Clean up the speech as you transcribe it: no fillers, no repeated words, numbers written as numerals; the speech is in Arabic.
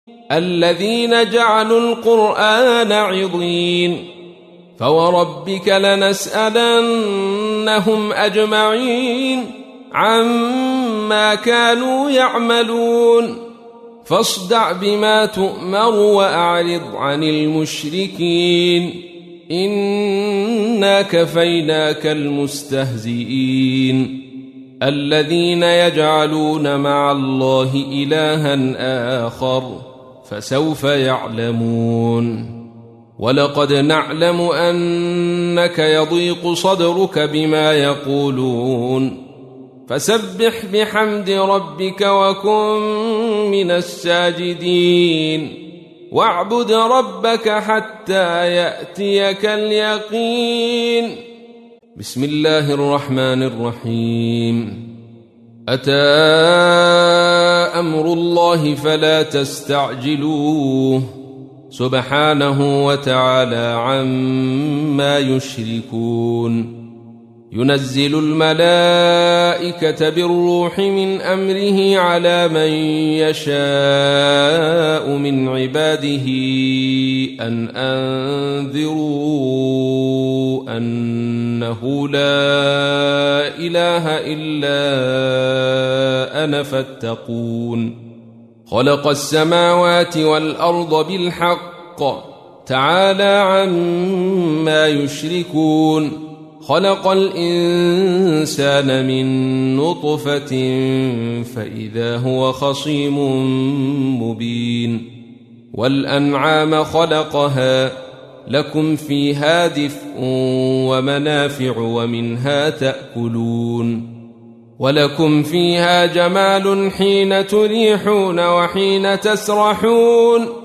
الذين جعلوا القرآن عضين فوربك لنسألنهم أجمعين عما كانوا يعملون فاصدع بما تؤمر وأعرض عن المشركين إنا كفيناك المستهزئين الذين يجعلون مع الله إلها آخر فسوف يعلمون ولقد نعلم أنك يضيق صدرك بما يقولون فسبح بحمد ربك وكن من الساجدين واعبد ربك حتى يأتيك اليقين بسم الله الرحمن الرحيم أتى أمر الله فلا تستعجلوه سبحانه وتعالى عما يشركون ينزل الملائكة بالروح من أمره على من يشاء من عباده أن أنذروا أنه لا إله إلا أنا فاتقون خلق السماوات والأرض بالحق تعالى عما يشركون خلق الإنسان من نطفة فإذا هو خصيم مبين والأنعام خلقها لكم فيها دفء ومنافع ومنها تأكلون ولكم فيها جمال حين تريحون وحين تسرحون